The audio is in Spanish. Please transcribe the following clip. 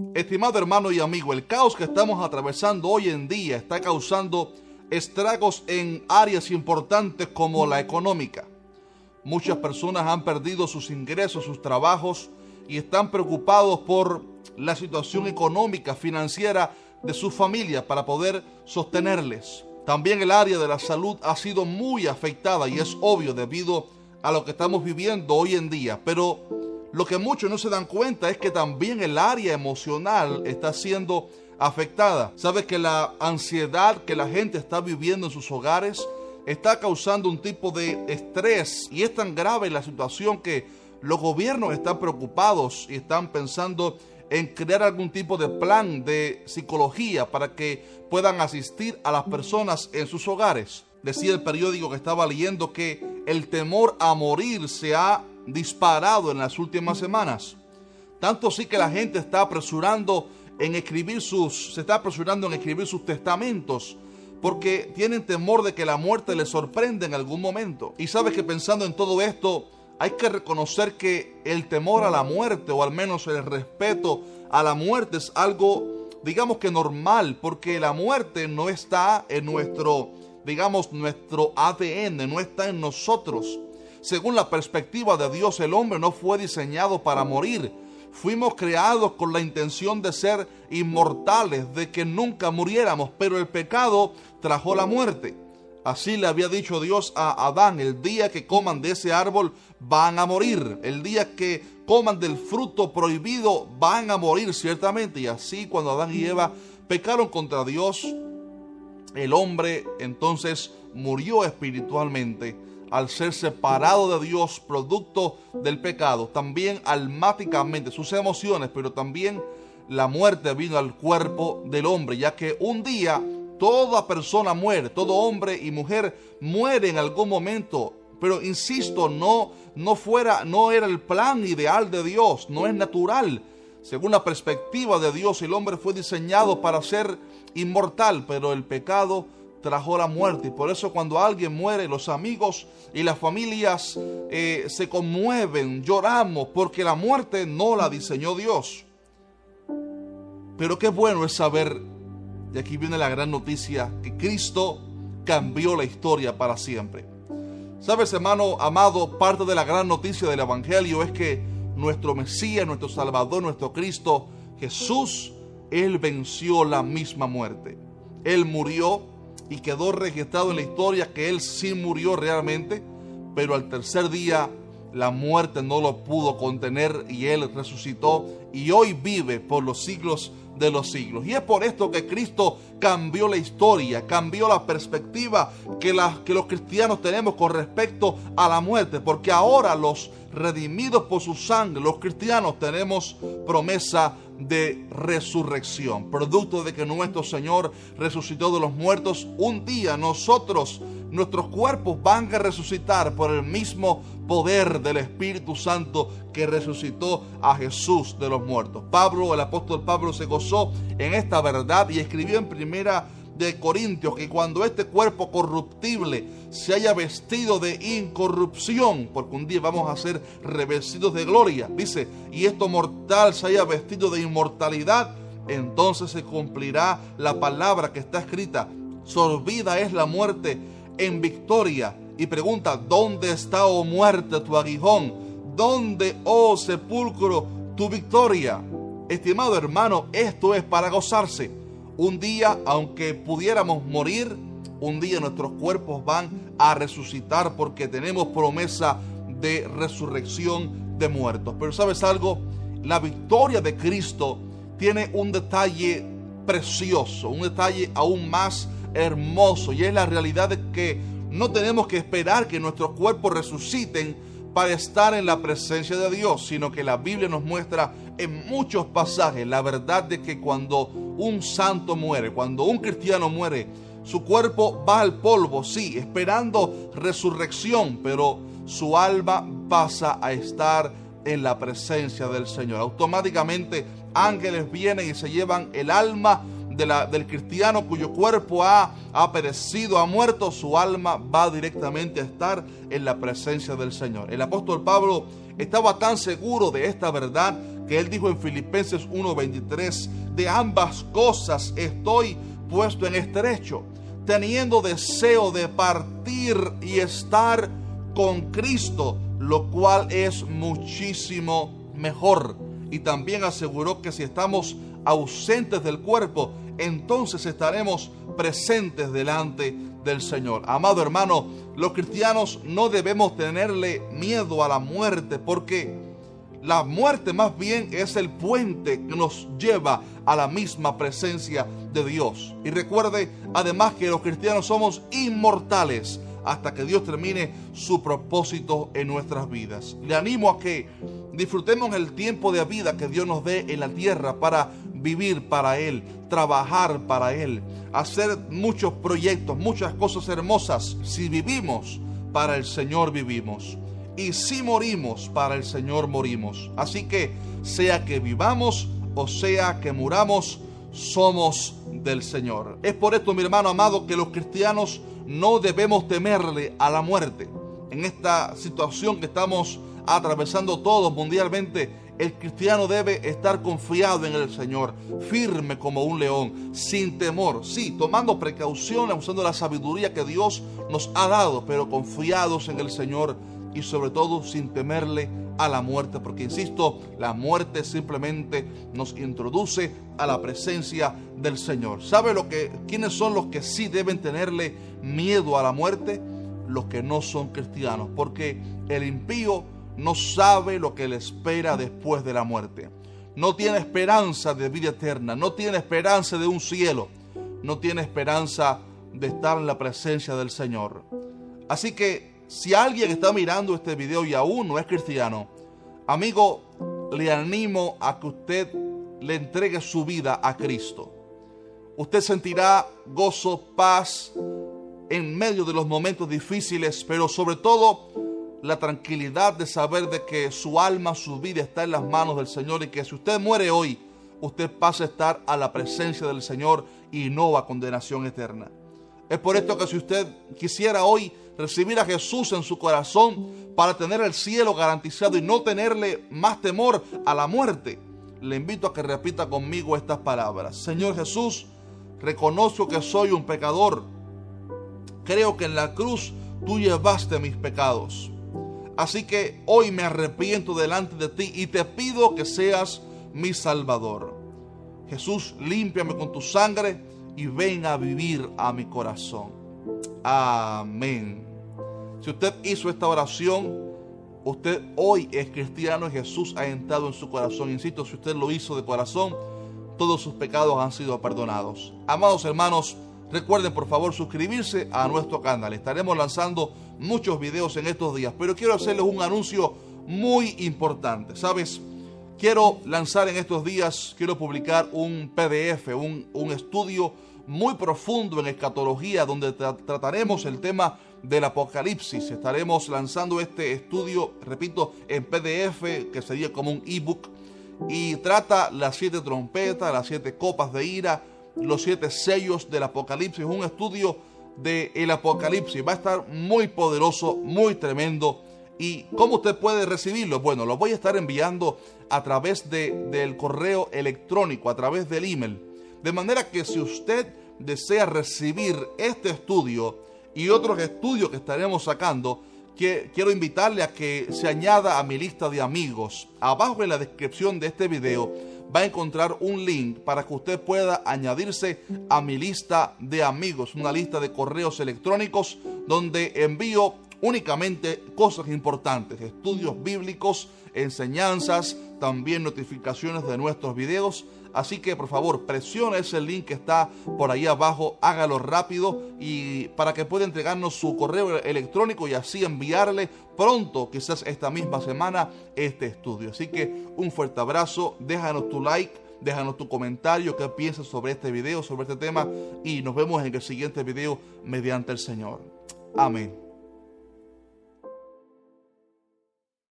Estimado hermano y amigo, el caos que estamos atravesando hoy en día está causando estragos en áreas importantes como la económica. Muchas personas han perdido sus ingresos, sus trabajos y están preocupados por la situación económica, financiera de su familia para poder sostenerles. También el área de la salud ha sido muy afectada y es obvio debido a lo que estamos viviendo hoy en día. Pero lo que muchos no se dan cuenta es que también el área emocional está siendo afectada. ¿Sabes que la ansiedad que la gente está viviendo en sus hogares está causando un tipo de estrés? Y es tan grave la situación que los gobiernos están preocupados y están pensando en crear algún tipo de plan de psicología para que puedan asistir a las personas en sus hogares. Decía el periódico que estaba leyendo que el temor a morir se ha disparado en las últimas semanas. Tanto así que la gente se está apresurando en escribir sus testamentos porque tienen temor de que la muerte les sorprenda en algún momento. Y sabes que pensando en todo esto, hay que reconocer que el temor a la muerte, o al menos el respeto a la muerte, es algo, digamos que normal, porque la muerte no está en nuestro ADN, no está en nosotros. Según la perspectiva de Dios, el hombre no fue diseñado para morir. Fuimos creados con la intención de ser inmortales, de que nunca muriéramos, pero el pecado trajo la muerte. Así le había dicho Dios a Adán: el día que coman de ese árbol van a morir. El día que coman del fruto prohibido van a morir ciertamente. Y así cuando Adán y Eva pecaron contra Dios, el hombre entonces murió espiritualmente al ser separado de Dios producto del pecado. También almáticamente sus emociones, pero también la muerte vino al cuerpo del hombre, ya que un día toda persona muere, todo hombre y mujer muere en algún momento. Pero insisto, no era el plan ideal de Dios, no es natural. Según la perspectiva de Dios, el hombre fue diseñado para ser inmortal, pero el pecado trajo la muerte. Y por eso cuando alguien muere, los amigos y las familias se conmueven, lloramos, porque la muerte no la diseñó Dios. Pero qué bueno es saber, y aquí viene la gran noticia, que Cristo cambió la historia para siempre. Sabes, hermano amado, parte de la gran noticia del Evangelio es que nuestro Mesías, nuestro Salvador, nuestro Cristo, Jesús, Él venció la misma muerte. Él murió y quedó registrado en la historia que Él sí murió realmente, pero al tercer día la muerte no lo pudo contener y Él resucitó y hoy vive por los siglos de los siglos. Y es por esto que Cristo cambió la historia, cambió la perspectiva que los cristianos tenemos con respecto a la muerte, porque ahora los redimidos por su sangre, los cristianos, tenemos promesa de resurrección, producto de que nuestro Señor resucitó de los muertos. Un día nuestros cuerpos van a resucitar por el mismo poder del Espíritu Santo que resucitó a Jesús de los muertos. El apóstol Pablo se gozó en esta verdad y escribió en Primera de Corintios que cuando este cuerpo corruptible se haya vestido de incorrupción, porque un día vamos a ser revestidos de gloria, dice, y esto mortal se haya vestido de inmortalidad, entonces se cumplirá la palabra que está escrita: sorbida es la muerte en victoria. Y pregunta: ¿dónde está, oh muerte, tu aguijón? ¿Dónde, oh sepulcro, tu victoria? Estimado hermano, esto es para gozarse. Un día, aunque pudiéramos morir, un día nuestros cuerpos van a resucitar porque tenemos promesa de resurrección de muertos. Pero ¿sabes algo? La victoria de Cristo tiene un detalle precioso, un detalle aún más hermoso, y es la realidad de que no tenemos que esperar que nuestros cuerpos resuciten para estar en la presencia de Dios, sino que la Biblia nos muestra en muchos pasajes la verdad de que cuando un santo muere, cuando un cristiano muere, su cuerpo va al polvo, sí, esperando resurrección, pero su alma pasa a estar en la presencia del Señor. Automáticamente ángeles vienen y se llevan el alma del cristiano cuyo cuerpo ha perecido, ha muerto. Su alma va directamente a estar en la presencia del Señor. El apóstol Pablo estaba tan seguro de esta verdad que él dijo en Filipenses 1:23, de ambas cosas estoy puesto en estrecho, teniendo deseo de partir y estar con Cristo, lo cual es muchísimo mejor. Y también aseguró que si estamos ausentes del cuerpo, entonces estaremos presentes delante del Señor. Amado hermano, los cristianos no debemos tenerle miedo a la muerte, porque la muerte más bien es el puente que nos lleva a la misma presencia de Dios. Y recuerde además que los cristianos somos inmortales hasta que Dios termine su propósito en nuestras vidas. Le animo a que disfrutemos el tiempo de vida que Dios nos dé en la tierra para vivir para Él, trabajar para Él, hacer muchos proyectos, muchas cosas hermosas. Si vivimos, para el Señor vivimos. Y si morimos, para el Señor morimos. Así que, sea que vivamos o sea que muramos, somos del Señor. Es por esto, mi hermano amado, que los cristianos no debemos temerle a la muerte. En esta situación que estamos atravesando todos mundialmente, el cristiano debe estar confiado en el Señor, firme como un león, sin temor, sí, tomando precauciones, usando la sabiduría que Dios nos ha dado, pero confiados en el Señor y sobre todo sin temerle a la muerte, porque insisto, la muerte simplemente nos introduce a la presencia del Señor. ¿Sabe quiénes son los que sí deben tenerle miedo a la muerte? Los que no son cristianos, porque el impío no sabe lo que le espera después de la muerte. No tiene esperanza de vida eterna, no tiene esperanza de un cielo, no tiene esperanza de estar en la presencia del Señor. Así que si alguien está mirando este video y aún no es cristiano, amigo, le animo a que usted le entregue su vida a Cristo. Usted sentirá gozo, paz en medio de los momentos difíciles, pero sobre todo la tranquilidad de saber de que su alma, su vida está en las manos del Señor, y que si usted muere hoy, usted pasa a estar a la presencia del Señor y no a condenación eterna. Es por esto que si usted quisiera hoy recibir a Jesús en su corazón para tener el cielo garantizado y no tenerle más temor a la muerte, le invito a que repita conmigo estas palabras. Señor Jesús, reconozco que soy un pecador. Creo que en la cruz tú llevaste mis pecados. Así que hoy me arrepiento delante de ti y te pido que seas mi Salvador. Jesús, límpiame con tu sangre y ven a vivir a mi corazón. Amén. Si usted hizo esta oración, usted hoy es cristiano y Jesús ha entrado en su corazón. Insisto, si usted lo hizo de corazón, todos sus pecados han sido perdonados. Amados hermanos, recuerden por favor suscribirse a nuestro canal. Estaremos lanzando muchos videos en estos días, pero quiero hacerles un anuncio muy importante. ¿Sabes? Quiero lanzar en estos días, quiero publicar un PDF, un estudio muy profundo en escatología, donde trataremos el tema del Apocalipsis. Estaremos lanzando este estudio, repito, en PDF, que sería como un ebook, y trata las 7 trompetas, las 7 copas de ira, los 7 sellos del Apocalipsis. Un estudio del Apocalipsis. Va a estar muy poderoso, muy tremendo. ¿Y cómo usted puede recibirlo? Bueno, lo voy a estar enviando a través del correo electrónico, a través del email. De manera que si usted desea recibir este estudio y otros estudios que estaremos sacando, quiero invitarle a que se añada a mi lista de amigos. Abajo en la descripción de este video va a encontrar un link para que usted pueda añadirse a mi lista de amigos, una lista de correos electrónicos donde envío únicamente cosas importantes, estudios bíblicos, enseñanzas, también notificaciones de nuestros videos. Así que por favor presione ese link que está por ahí abajo, hágalo rápido y para que pueda entregarnos su correo electrónico y así enviarle pronto, quizás esta misma semana, este estudio. Así que un fuerte abrazo, déjanos tu like, déjanos tu comentario, qué piensas sobre este video, sobre este tema, y nos vemos en el siguiente video mediante el Señor. Amén.